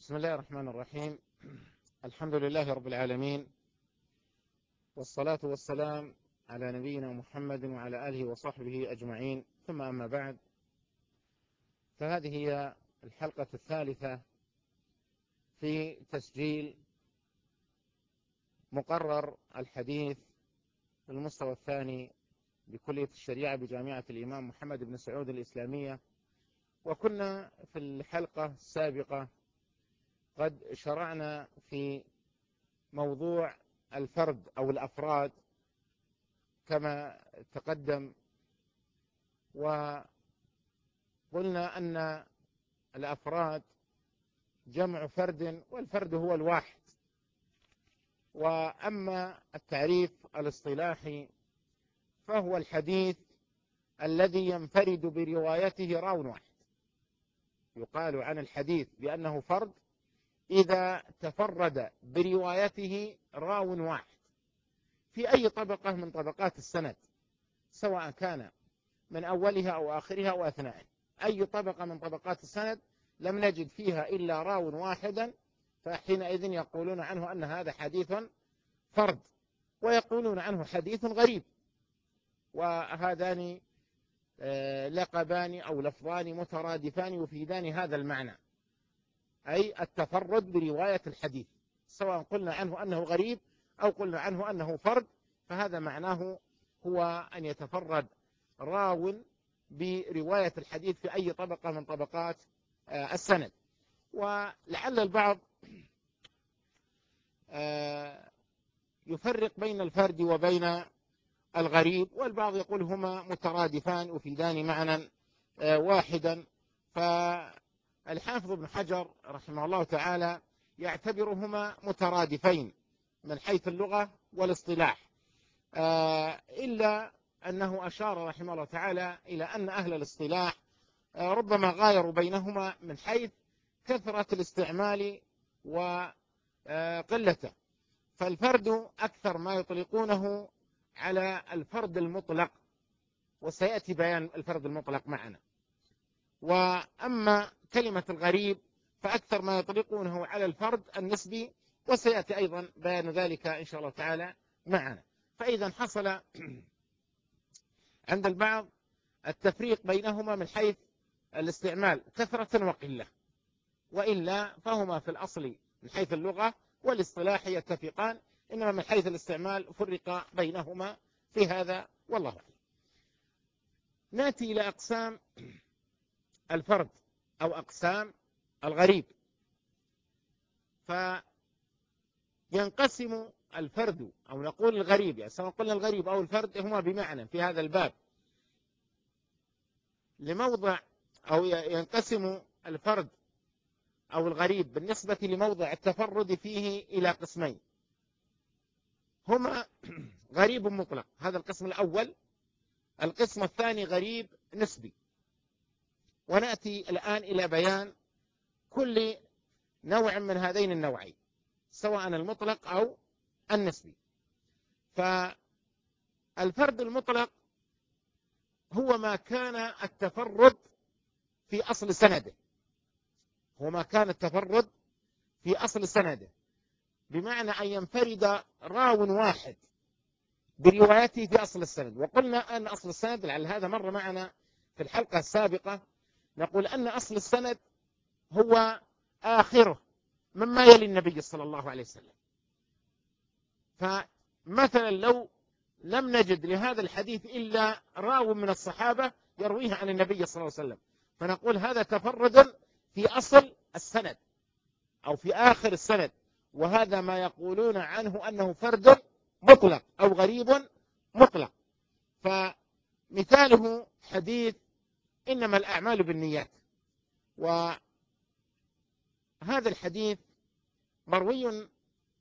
بسم الله الرحمن الرحيم. الحمد لله رب العالمين، والصلاة والسلام على نبينا محمد وعلى آله وصحبه أجمعين، ثم أما بعد، فهذه هي الحلقة الثالثة في تسجيل مقرر الحديث في المستوى الثاني بكلية الشريعة بجامعة الإمام محمد بن سعود الإسلامية. وكنا في الحلقة السابقة قد شرعنا في موضوع الفرد أو الأفراد كما تقدم، وقلنا أن الأفراد جمع فرد، والفرد هو الواحد. وأما التعريف الاصطلاحي فهو الحديث الذي ينفرد بروايته راو واحد. يقال عن الحديث بأنه فرد إذا تفرد بروايته راو واحد في أي طبقة من طبقات السند، سواء كان من أولها أو آخرها أو أثنائها. أي طبقة من طبقات السند لم نجد فيها إلا راو واحدا، فحينئذ يقولون عنه أن هذا حديث فرد، ويقولون عنه حديث غريب. وهذان لقبان أو لفظان مترادفان يفيدان هذا المعنى، أي التفرد برواية الحديث، سواء قلنا عنه أنه غريب أو قلنا عنه أنه فرد، فهذا معناه هو أن يتفرد راو برواية الحديث في أي طبقة من طبقات السند. ولعل البعض يفرق بين الفرد وبين الغريب، والبعض يقول هما مترادفان يفيدان معنى واحدا. فالحافظ ابن حجر رحمه الله تعالى يعتبرهما مترادفين من حيث اللغة والاصطلاح، إلا أنه أشار رحمه الله تعالى إلى أن أهل الاصطلاح ربما غايروا بينهما من حيث كثرة الاستعمال وقلته. فالفرد أكثر ما يطلقونه على الفرد المطلق، وسيأتي بيان الفرد المطلق معنا. وأما كلمة الغريب فأكثر ما يطلقونه على الفرد النسبي، وسيأتي أيضا بيان ذلك إن شاء الله تعالى معنا. فإذا حصل عند البعض التفريق بينهما من حيث الاستعمال كثرة وقلة، وإلا فهما في الأصل من حيث اللغة والاصطلاح يتفقان، إنما من حيث الاستعمال فرق بينهما في هذا، والله أعلم. نأتي إلى أقسام الفرد أو أقسام الغريب. فينقسم الفرد أو نقول الغريب، يعني سواء قلنا الغريب أو الفرد هما بمعنى في هذا الباب لموضع، أو ينقسم الفرد أو الغريب بالنسبة لموضع التفرد فيه إلى قسمين، هما غريب مطلق، هذا القسم الأول. القسم الثاني غريب نسبي. ونأتي الآن إلى بيان كل نوع من هذين النوعين، سواء المطلق أو النسبي. فالفرد المطلق هو ما كان التفرد في أصل سنده، هو ما كان التفرد في أصل سنده، بمعنى أن ينفرد راو واحد بروايته في أصل السند. وقلنا أن أصل السند، لعل هذا مر معنا في الحلقة السابقة، نقول أن أصل السند هو آخره مما يلي النبي صلى الله عليه وسلم. فمثلا لو لم نجد لهذا الحديث إلا راو من الصحابة يرويه عن النبي صلى الله عليه وسلم، فنقول هذا تفرد في أصل السند أو في آخر السند، وهذا ما يقولون عنه أنه فرد مطلق أو غريب مطلق. فمثاله حديث إنما الأعمال بالنيات، وهذا الحديث مروي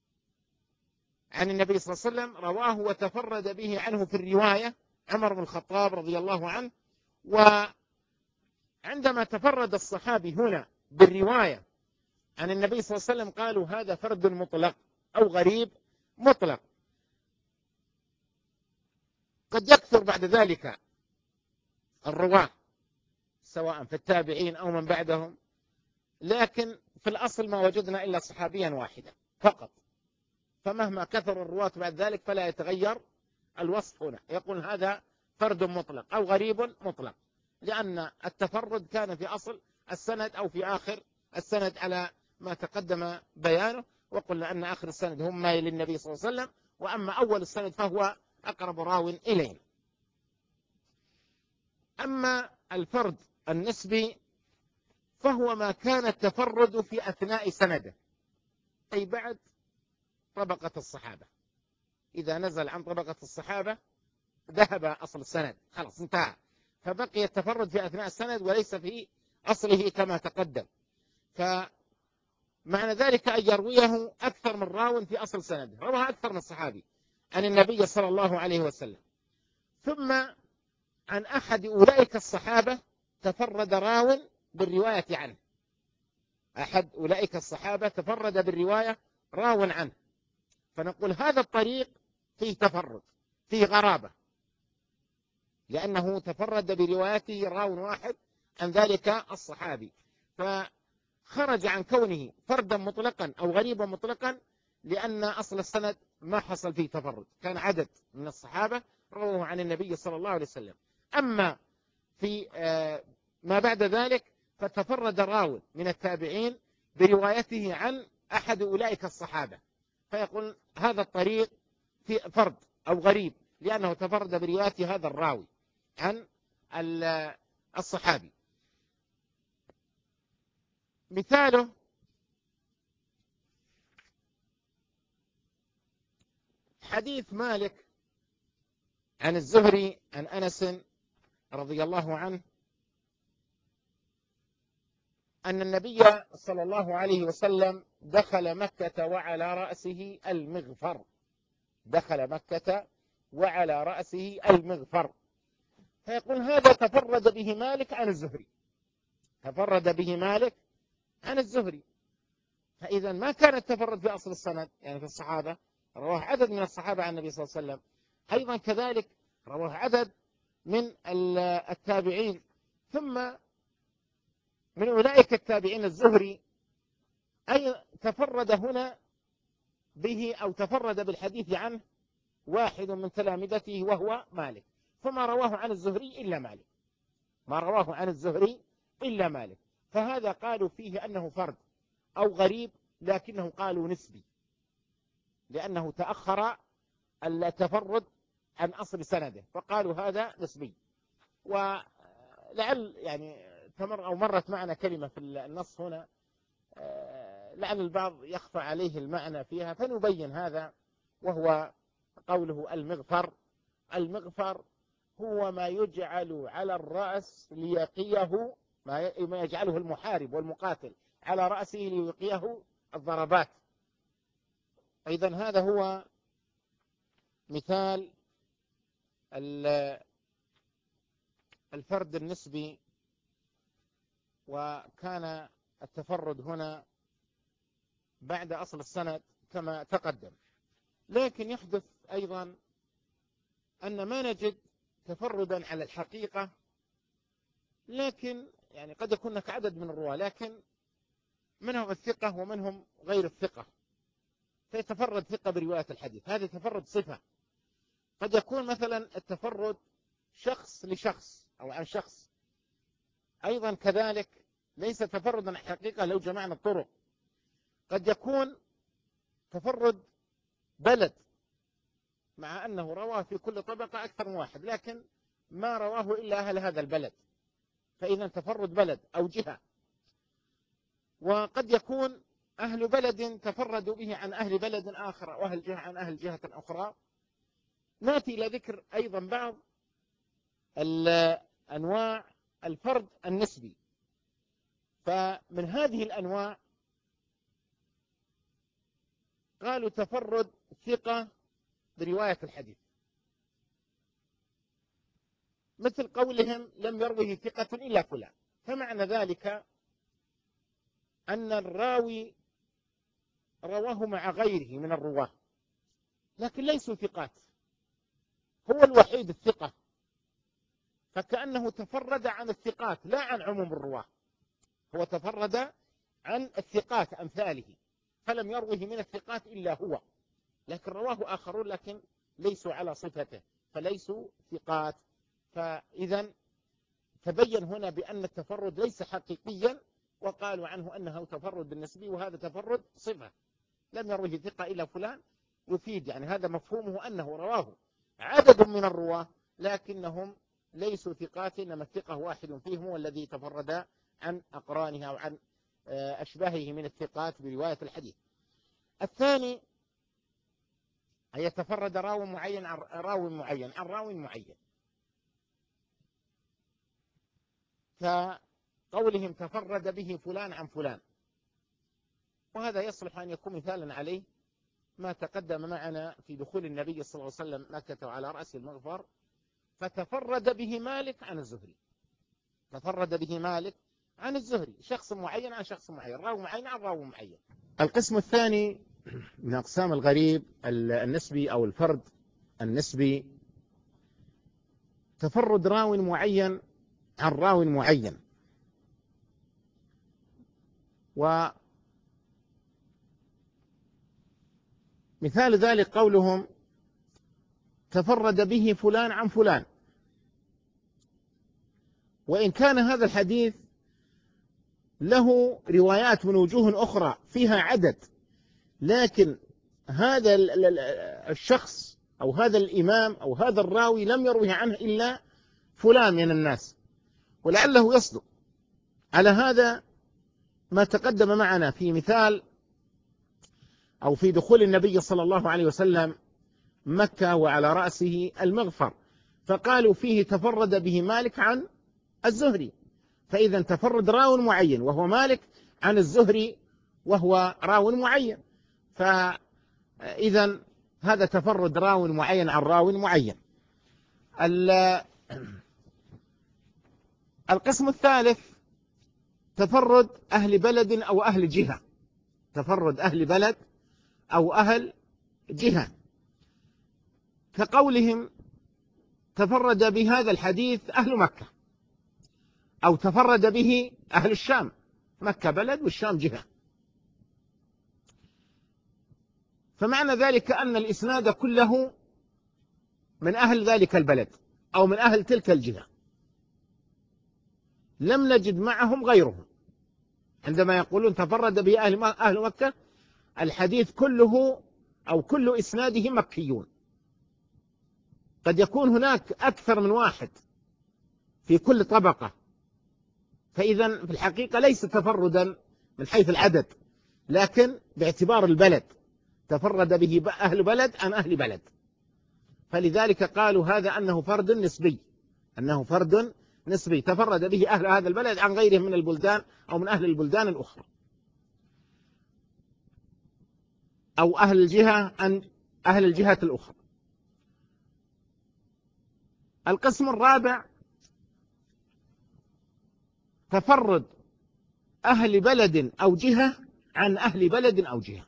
عن النبي صلى الله عليه وسلم، رواه وتفرد به عنه في الرواية عمر بن الخطاب رضي الله عنه. وعندما تفرد الصحابي هنا بالرواية عن النبي صلى الله عليه وسلم قالوا هذا فرد مطلق أو غريب مطلق. قد يكثر بعد ذلك الرواة سواء في التابعين أو من بعدهم لكن في الأصل ما وجدنا إلا صحابيا واحدا فقط، فمهما كثر الرواة بعد ذلك فلا يتغير الوصف هنا، يقول هذا فرد مطلق أو غريب مطلق، لأن التفرد كان في أصل السند أو في آخر السند على ما تقدم بيانه، وقلنا أن آخر السند هم ما للنبي صلى الله عليه وسلم، وأما أول السند فهو أقرب راو إليه. أما الفرد النسبي فهو ما كان التفرد في أثناء سنده، أي بعد طبقة الصحابة، إذا نزل عن طبقة الصحابة ذهب أصل السند، خلاص انتهى، فبقي التفرد في أثناء السند وليس في أصله كما تقدم. فمعنى ذلك أن يرويه أكثر من راو في أصل سنده، روى أكثر من الصحابي عن النبي صلى الله عليه وسلم، ثم عن أحد أولئك الصحابة تفرد راو بالرواية عنه، أحد أولئك الصحابة تفرد بالرواية راو عنه، فنقول هذا الطريق فيه تفرد، فيه غرابة، لأنه تفرد بروايته راو واحد عن ذلك الصحابي، فخرج عن كونه فردا مطلقا أو غريبا مطلقا، لأن أصل السند ما حصل فيه تفرد، كان عدد من الصحابة رواه عن النبي صلى الله عليه وسلم. أما في ما بعد ذلك فتفرد راو من التابعين بروايته عن أحد أولئك الصحابة، فيقول هذا الطريق في فرد أو غريب، لأنه تفرد برواية هذا الراوي عن الصحابي. مثاله حديث مالك عن الزهري عن أنس رضي الله عنه أن النبي صلى الله عليه وسلم دخل مكة وعلى رأسه المغفر، دخل مكة وعلى رأسه المغفر، فيقول هذا تفرد به مالك عن الزهري، تفرد به مالك عن الزهري، فإذا ما كان التفرد في أصل السند، يعني في الصحابة رواه عدد من الصحابة عن النبي صلى الله عليه وسلم، أيضا كذلك رواه عدد من التابعين، ثم من أولئك التابعين الزهري أي تفرد هنا به أو تفرد بالحديث عنه واحد من تلامذته وهو مالك، فما رواه عن الزهري إلا مالك، ما رواه عن الزهري إلا مالك، فهذا قالوا فيه أنه فرد أو غريب، لكنه قالوا نسبي، لأنه تأخر التفرد عن أصل سنده، فقالوا هذا نسبي. ولعل يعني تمر أو مرت معنا كلمة في النص هنا لعل البعض يخفى عليه المعنى فيها، فنبين هذا، وهو قوله المغفر. المغفر هو ما يجعل على الرأس ليقيه، ما يجعله المحارب والمقاتل على رأسه ليقيه الضربات. أيضا هذا هو مثال الفرد النسبي، وكان التفرد هنا بعد أصل السند كما تقدم. لكن يحدث أيضا أن ما نجد تفردا على الحقيقة، لكن يعني قد يكون هناك عدد من الرواة لكن منهم الثقة ومنهم غير الثقة، فيتفرد ثقة برواية الحديث، هذا تفرد صفة. قد يكون مثلا التفرد شخص لشخص أو عن شخص، أيضا كذلك ليس تفردا على الحقيقة لو جمعنا الطرق. قد يكون تفرد بلد، مع أنه رواه في كل طبقة أكثر من واحد، لكن ما رواه إلا أهل هذا البلد، فإذا تفرد بلد أو جهة. وقد يكون أهل بلد تفردوا به عن أهل بلد آخر، وأهل جهة عن أهل جهة أخرى. نأتي إلى ذكر أيضا بعض أنواع الفرد النسبي. فمن هذه الأنواع قالوا تفرد ثقة برواية الحديث، مثل قولهم لم يروه ثقة إلا فلان، فمعنى ذلك أن الراوي رواه مع غيره من الرواه لكن ليسوا ثقات، هو الوحيد الثقة، فكأنه تفرد عن الثقات لا عن عموم الرواه، هو تفرد عن الثقات أمثاله، فلم يروه من الثقات إلا هو، لكن رواه آخرون لكن ليسوا على صفته فليسوا ثقات. فإذا تبين هنا بأن التفرد ليس حقيقيا، وقالوا عنه أنه تفرد بالنسبي، وهذا تفرد صفة لم يروه ثقة إلا فلان، يفيد يعني هذا مفهومه أنه رواه عدد من الرواة لكنهم ليسوا ثقات، إنما الثقة واحد فيهم والذي تفرد عن أقرانه أو عن أشباهه من الثقات برواية الحديث. الثاني أن يتفرد راو معين عن راو معين عن راو معين، كقولهم تفرد به فلان عن فلان، وهذا يصلح أن يكون مثالا عليه ما تقدم معنا في دخول النبي صلى الله عليه وسلم مكة وعلى رأس المغفر، فتفرد به مالك عن الزهري، تفرد به مالك عن الزهري، شخص معين عن شخص معين، راو معين عن راو معين. القسم الثاني من أقسام الغريب النسبي أو الفرد النسبي، تفرد راو معين عن راو معين. ومثال ذلك قولهم تفرد به فلان عن فلان، وإن كان هذا الحديث له روايات من وجوه أخرى فيها عدد، لكن هذا الشخص أو هذا الإمام أو هذا الراوي لم يروه عنه إلا فلان من الناس، ولعله يصدق على هذا ما تقدم معنا في مثال أو في دخول النبي صلى الله عليه وسلم مكة وعلى رأسه المغفر، فقالوا فيه تفرد به مالك عن الزهري، فإذا تفرد راو معين وهو مالك عن الزهري وهو راو معين، فإذا هذا تفرد راو معين عن راو معين. القسم الثالث تفرد أهل بلد أو أهل جهة، تفرد أهل بلد أو أهل جهة، كقولهم تفرد بهذا الحديث أهل مكة، أو تفرد به أهل الشام، مكة بلد والشام جهة، فمعنى ذلك أن الإسناد كله من أهل ذلك البلد أو من أهل تلك الجهة، لم نجد معهم غيرهم. عندما يقولون تفرد به أهل مكة، الحديث كله أو كل إسناده مكيون، قد يكون هناك أكثر من واحد في كل طبقة، فإذا في الحقيقة ليس تفردا من حيث العدد، لكن باعتبار البلد تفرد به أهل بلد عن أهل بلد، فلذلك قالوا هذا أنه فرد نسبي، أنه فرد نسبي تفرد به أهل هذا البلد عن غيرهم من البلدان أو من أهل البلدان الأخرى، أو أهل الجهة عن أهل الجهة الأخرى. القسم الرابع تفرد أهل بلد أو جهة عن أهل بلد أو جهة،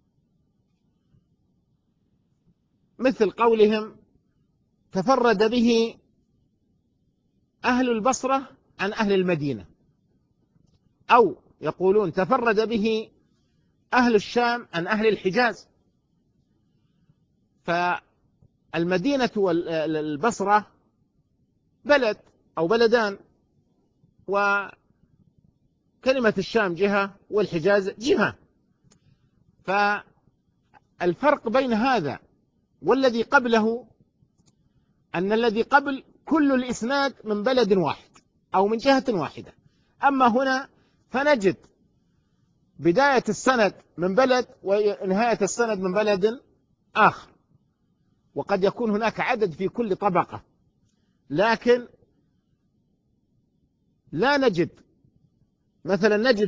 مثل قولهم تفرد به أهل البصرة عن أهل المدينة، أو يقولون تفرد به أهل الشام عن أهل الحجاز، فالمدينة والبصرة بلد أو بلدان، وكلمة الشام جهة والحجاز جهة، فالفرق بين هذا والذي قبله أن الذي قبل كل الإسناد من بلد واحد أو من جهة واحدة، أما هنا فنجد بداية السند من بلد ونهاية السند من بلد آخر، وقد يكون هناك عدد في كل طبقة، لكن لا نجد مثلا نجد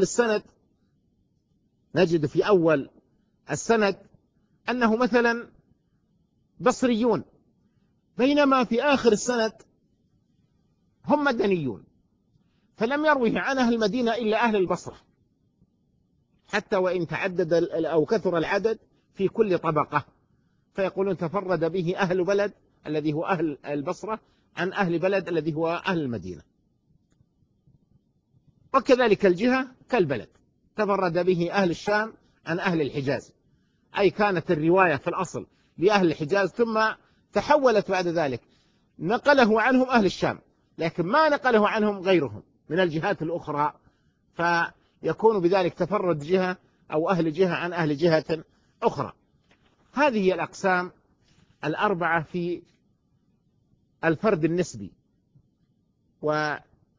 في أول السند أنه مثلا بصريون، بينما في آخر السند هم مدنيون، فلم يروه عن أهل المدينة إلا أهل البصرة، حتى وإن تعدد أو كثر العدد في كل طبقة، فيقولون تفرد به أهل بلد الذي هو أهل البصرة عن أهل بلد الذي هو أهل المدينة، وكذلك الجهة كالبلد. تفرد به أهل الشام عن أهل الحجاز، أي كانت الرواية في الأصل لأهل الحجاز، ثم تحولت بعد ذلك نقله عنهم أهل الشام، لكن ما نقله عنهم غيرهم من الجهات الأخرى، فيكون بذلك تفرد جهة أو أهل جهة عن أهل جهة أخرى. هذه هي الأقسام الأربعة في الفرد النسبي. وكما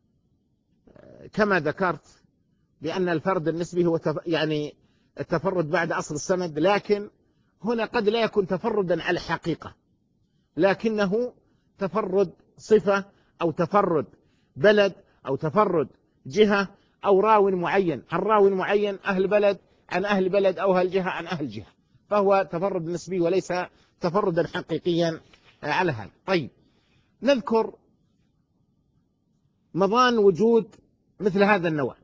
ذكرت بأن الفرد النسبي هو يعني التفرد بعد أصل السند، لكن هنا قد لا يكون تفردا على الحقيقة، لكنه تفرد صفة أو تفرد بلد أو تفرد جهة أو راو معين، الراوي المعين أهل بلد عن أهل بلد أو أهل جهة عن أهل جهة، فهو تفرد نسبي وليس تفردا حقيقيا على هذا. طيب، نذكر مضان وجود مثل هذا النوع.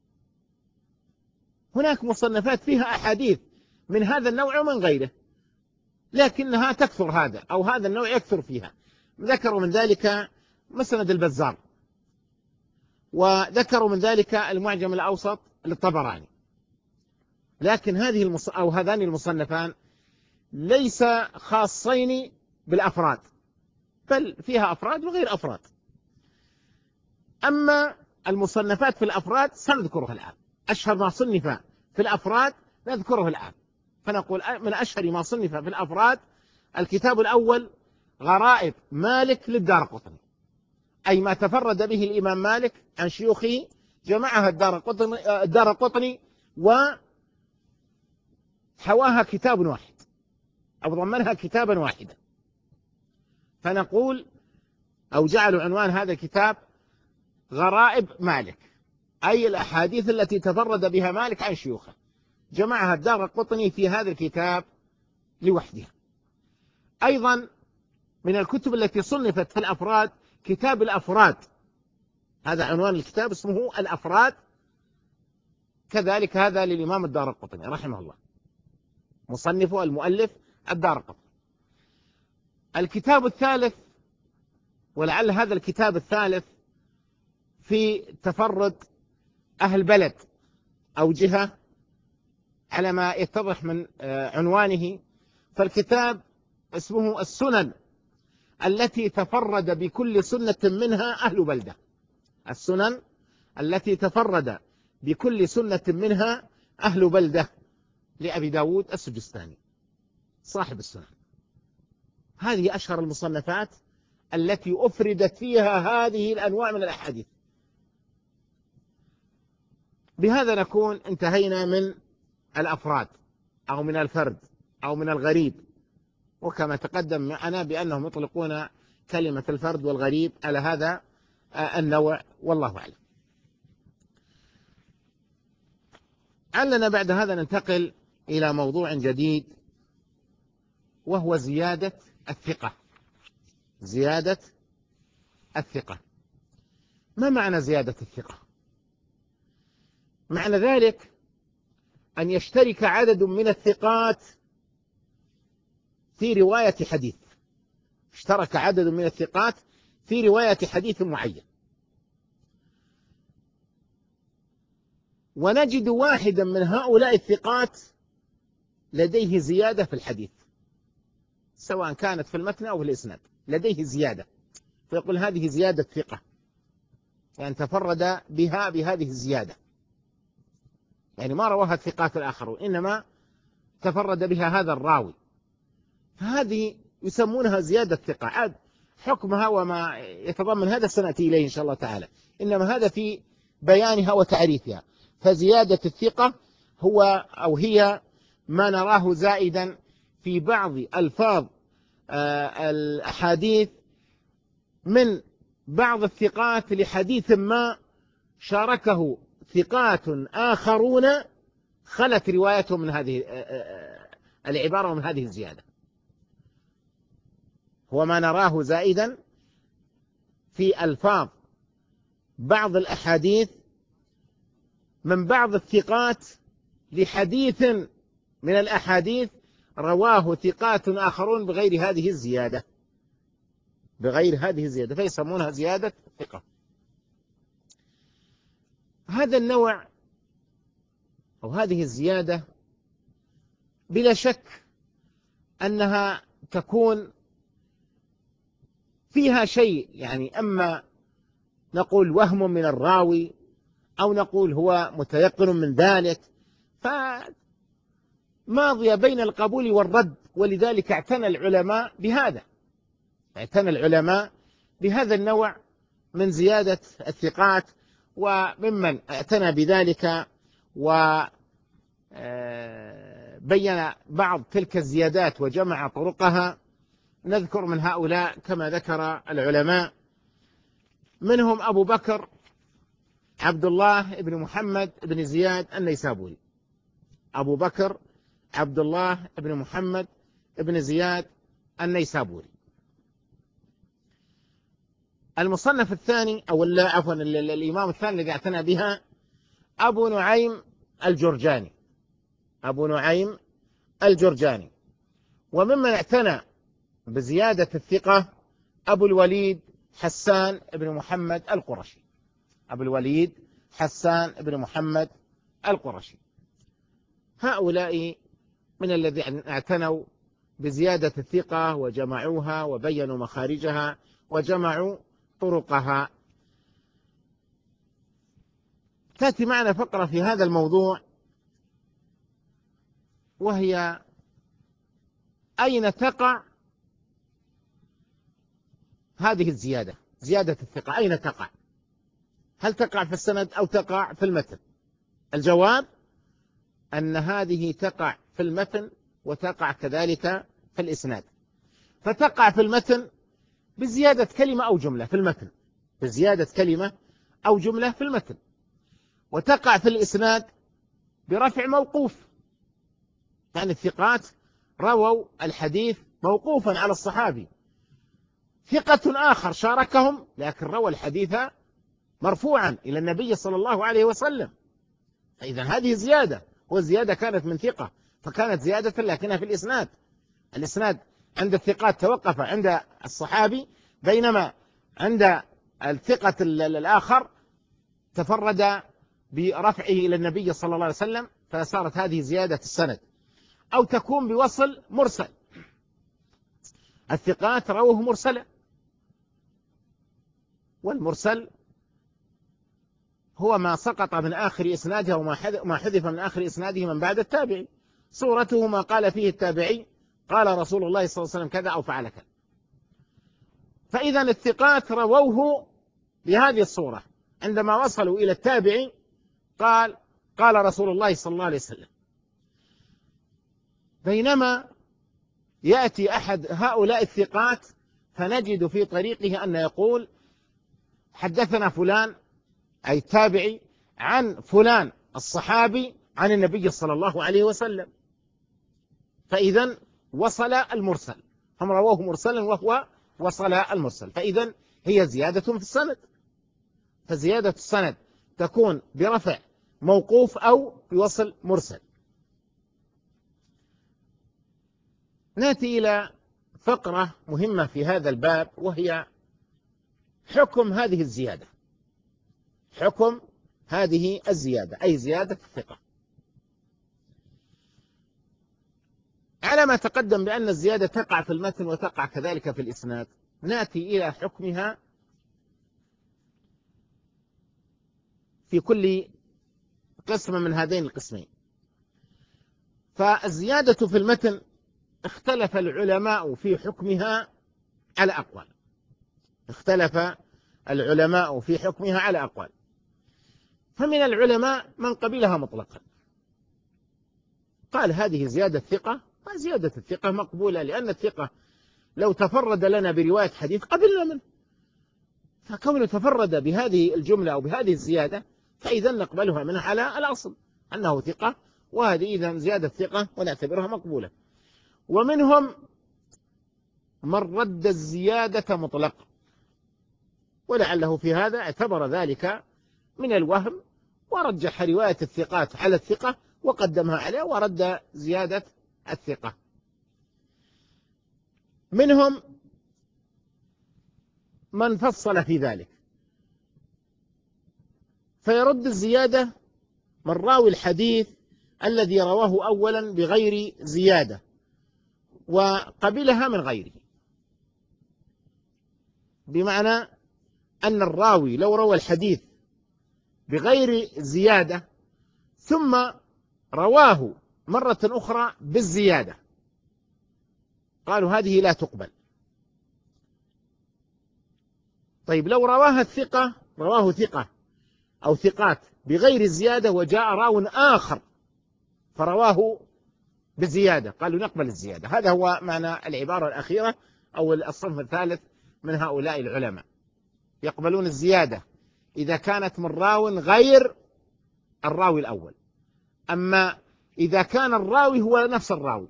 هناك مصنفات فيها أحاديث من هذا النوع ومن غيره، لكنها تكثر هذا أو هذا النوع يكثر فيها. ذكروا من ذلك مسند البزار، وذكروا من ذلك المعجم الأوسط للطبراني، لكن أو هذان المصنفان ليس خاصين بالأفراد، بل فيها أفراد وغير أفراد. أما المصنفات في الأفراد سنذكرها الآن. أشهر ما صنف في الأفراد نذكره الآن، فنقول من أشهر ما صنف في الأفراد الكتاب الأول غرائب مالك للدارقطني، أي ما تفرد به الإمام مالك عن شيوخه جمعها الدارقطني وحواها كتاب واحد أو ضمنها كتابا واحدا، فنقول أو جعلوا عنوان هذا الكتاب غرائب مالك، أي الأحاديث التي تفرد بها مالك عن شيوخه جمعها الدارقطني في هذا الكتاب لوحدها. أيضا من الكتب التي صنفت في الأفراد كتاب الأفراد، هذا عنوان الكتاب اسمه الأفراد، كذلك هذا للإمام الدارقطني رحمه الله، مصنفه المؤلف الدارقطني. الكتاب الثالث، ولعل هذا الكتاب الثالث في تفرد أهل بلد أو جهة على ما يتضح من عنوانه، فالكتاب اسمه السنن التي تفرد بكل سنة منها أهل بلدة. السنن التي تفرد بكل سنة منها أهل بلدة لأبي داود السجستاني صاحب السنن. هذه أشهر المصنفات التي أفردت فيها هذه الأنواع من الأحاديث. بهذا نكون انتهينا من الأفراد أو من الفرد أو من الغريب، وكما تقدم معنا بأنهم يطلقون كلمة الفرد والغريب على هذا النوع، والله أعلم. علنا بعد هذا ننتقل إلى موضوع جديد، وهو زيادة الثقة. زيادة الثقة. ما معنى زيادة الثقة؟ معنى ذلك أن يشترك عدد من الثقات في رواية حديث. اشترك عدد من الثقات في رواية حديث معين، ونجد واحدا من هؤلاء الثقات لديه زيادة في الحديث، سواء كانت في المتن أو في الإسناد لديه زيادة، فيقول هذه زيادة ثقة، يعني تفرد بها بهذه الزيادة، يعني ما رواها الثقات الآخرون إنما تفرد بها هذا الراوي، فهذه يسمونها زيادة ثقة. عاد حكمها وما يتضمن هذا سنأتي إليه إن شاء الله تعالى، إنما هذا في بيانها وتعريفها. فزيادة الثقة هي ما نراه زائدا في بعض ألفاظ الأحاديث من بعض الثقات لحديث ما شاركه ثقات آخرون خلت روايتهم من هذه العبارة ومن هذه الزيادة. هو ما نراه زائدا في ألفاظ بعض الأحاديث من بعض الثقات لحديث من الأحاديث رواه ثقات آخرون بغير هذه الزيادة، فيسمونها زيادة ثقة. هذا النوع أو هذه الزيادة بلا شك أنها تكون فيها شيء، يعني أما نقول وهم من الراوي أو نقول هو متيقن من ذلك، فماضية بين القبول والرد. ولذلك اعتنى العلماء بهذا، اعتنى العلماء بهذا النوع من زيادة الثقات. وممن اعتنى بذلك وبين بعض تلك الزيادات وجمع طرقها نذكر من هؤلاء كما ذكر العلماء، منهم أبو بكر عبد الله بن محمد بن زياد النيسابوري. أبو بكر عبد الله بن محمد بن زياد النيسابوري. المصنف الثاني أو عفوا الإمام الثاني الذي اعتنى بها أبو نعيم الجرجاني. أبو نعيم الجرجاني. وممن اعتنى بزيادة الثقة أبو الوليد حسان بن محمد القرشي. أبو الوليد حسان بن محمد القرشي. هؤلاء من الذين اعتنوا بزيادة الثقة وجمعوها وبينوا مخارجها وجمعوا طرقها. تأتي معنا فقرة في هذا الموضوع، وهي أين تقع هذه الزيادة، زيادة الثقة أين تقع؟ هل تقع في السند أو تقع في المتن؟ الجواب أن هذه تقع في المتن وتقع كذلك في الإسناد. فتقع في المتن بزيادة كلمة أو جملة في المتن، بزيادة كلمة أو جملة في المتن. وتقع في الإسناد برفع موقوف، يعني الثقات رووا الحديث موقوفا على الصحابي، ثقة آخر شاركهم لكن روى الحديث مرفوعا إلى النبي صلى الله عليه وسلم. فإذا هذه زيادة، والزيادة كانت من ثقة فكانت زيادة لكنها في الإسناد. الإسناد عند الثقات توقف عند الصحابي، بينما عند الثقة الآخر تفرد برفعه إلى النبي صلى الله عليه وسلم، فصارت هذه زيادة السند. أو تكون بوصل مرسل، الثقات رووه مرسلا، والمرسل هو ما سقط من آخر إسناده وما حذف من آخر إسناده من بعد التابعي. صورته ما قال فيه التابعي قال رسول الله صلى الله عليه وسلم كذا أو فعل كذا. فإذا الثقات رووه بهذه الصورة، عندما وصلوا إلى التابعي قال رسول الله صلى الله عليه وسلم. بينما يأتي أحد هؤلاء الثقات فنجد في طريقه أن يقول حدثنا فلان أي التابعي عن فلان الصحابي عن النبي صلى الله عليه وسلم. فإذا وصل المرسل، هم رواه مرسلا وهو وصل المرسل، فإذا هي زيادة في السند. فزيادة السند تكون برفع موقوف أو بوصل مرسل. نأتي إلى فقرة مهمة في هذا الباب، وهي حكم هذه الزيادة. حكم هذه الزيادة أي زيادة الثقة. على ما تقدم بأن الزيادة تقع في المتن وتقع كذلك في الإسناد، نأتي إلى حكمها في كل قسم من هذين القسمين. فالزيادة في المتن اختلف العلماء في حكمها على أقوال، اختلف العلماء في حكمها على أقوال. فمن العلماء من قبلها مطلقا، قال هذه زيادة ثقة، وزيادة الثقة مقبولة، لأن الثقة لو تفرد لنا برواية حديث قبلنا منه، فكونه تفرد بهذه الجملة أو بهذه الزيادة فإذا نقبلها منه على الأصل أنه ثقة، وهذه إذا زيادة ثقة ونعتبرها مقبولة. ومنهم من رد الزيادة مطلقا، ولعله في هذا اعتبر ذلك من الوهم ورجح رواية الثقات على الثقة وقدمها عليه ورد زيادة الثقة. منهم من فصل في ذلك فيرد الزيادة من راوي الحديث الذي رواه أولا بغير زيادة وقبلها من غيره، بمعنى أن الراوي لو روى الحديث بغير زيادة ثم رواه مرة أخرى بالزيادة قالوا هذه لا تقبل. طيب لو رواه ثقة أو ثقات بغير الزيادة وجاء راو آخر فرواه بزيادة قالوا نقبل الزيادة. هذا هو معنى العبارة الأخيرة أو الصنف الثالث من هؤلاء العلماء، يقبلون الزيادة إذا كانت من راو غير الراوي الأول. أما إذا كان الراوي هو نفس الراوي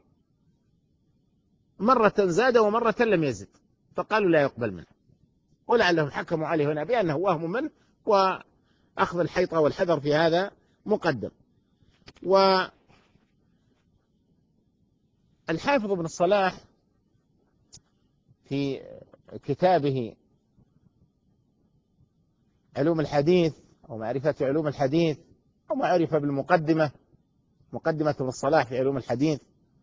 مرة زاد ومرة لم يزد فقالوا لا يقبل منه، ولعلهم حكموا عليه هنا بأنه وهم منه، وأخذ الحيطة والحذر في هذا مقدم. والحافظ ابن الصلاح في كتابه علوم الحديث أو معرفة علوم الحديث أو معرفة بالمقدمة، مقدمة ابن الصلاح في علوم الحديث،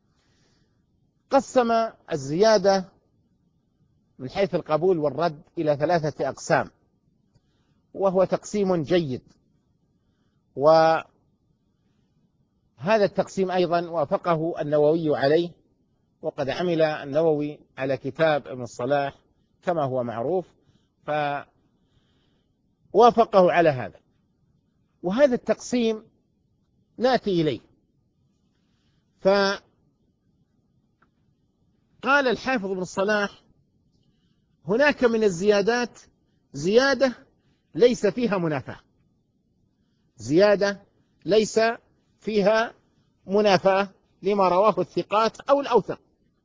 قسم الزيادة من حيث القبول والرد إلى 3 أقسام، وهو تقسيم جيد. وهذا التقسيم أيضا وافقه النووي عليه، وقد عمل النووي على كتاب ابن الصلاح كما هو معروف فوافقه على هذا. وهذا التقسيم نأتي إليه. فقال الحافظ ابن الصلاح هناك من الزيادات زيادة ليس فيها منافاة، زيادة ليس فيها منافاة لما رواه الثقات أو الأوثق.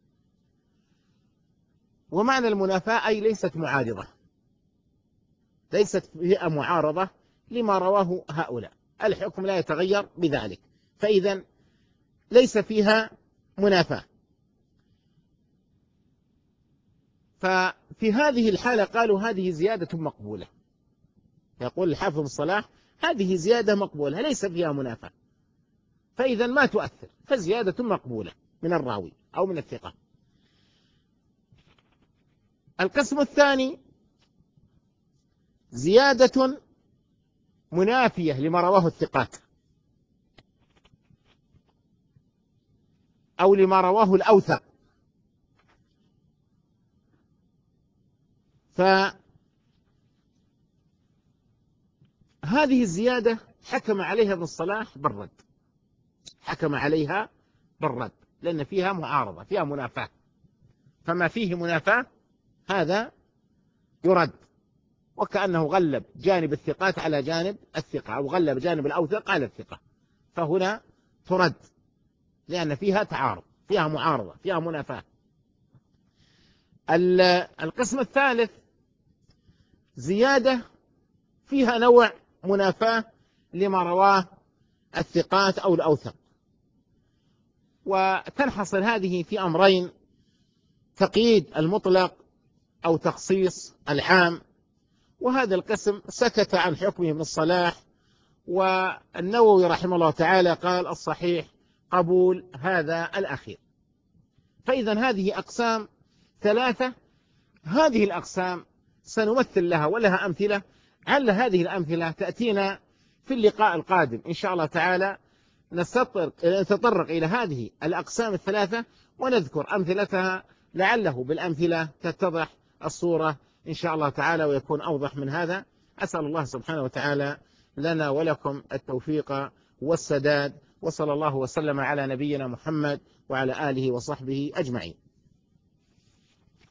ومعنى المنافاة أي ليست معارضة، ليست فيها معارضة لما رواه هؤلاء، الحكم لا يتغير بذلك، فإذا ليس فيها منافاة. ففي هذه الحالة قالوا هذه زيادة مقبولة. يقول الحافظ الصلاح هذه زيادة مقبولة ليس فيها منافاة، فإذا ما تؤثر، فزيادة مقبولة من الراوي أو من الثقة. القسم الثاني زيادة منافية لما رواه الثقات أو لما رواه الأوثق، فهذه الزيادة حكم عليها ابن الصلاح بالرد، حكم عليها بالرد لأن فيها معارضة، فيها منافاة، فما فيه منافاة هذا يرد، وكأنه غلب جانب الثقات على جانب الثقة أو غلب جانب الأوثق على الثقة، فهنا ترد لأن فيها تعارض، فيها معارضة، فيها منافاة. القسم الثالث زيادة فيها نوع منافاة لما رواه الثقات أو الأوثق، وتنحصر هذه في أمرين: تقييد المطلق أو تخصيص العام. وهذا القسم سكت عن حكمه ابن الصلاح، والنووي رحمه الله تعالى قال الصحيح قبول هذا الأخير. فإذا هذه أقسام 3، هذه الأقسام سنمثل لها ولها أمثلة، على هذه الأمثلة تأتينا في اللقاء القادم إن شاء الله تعالى، نتطرق إلى هذه الأقسام 3 ونذكر أمثلتها، لعله بالأمثلة تتضح الصورة إن شاء الله تعالى ويكون أوضح من هذا. أسأل الله سبحانه وتعالى لنا ولكم التوفيق والسداد، وصلى الله وسلم على نبينا محمد وعلى آله وصحبه أجمعين.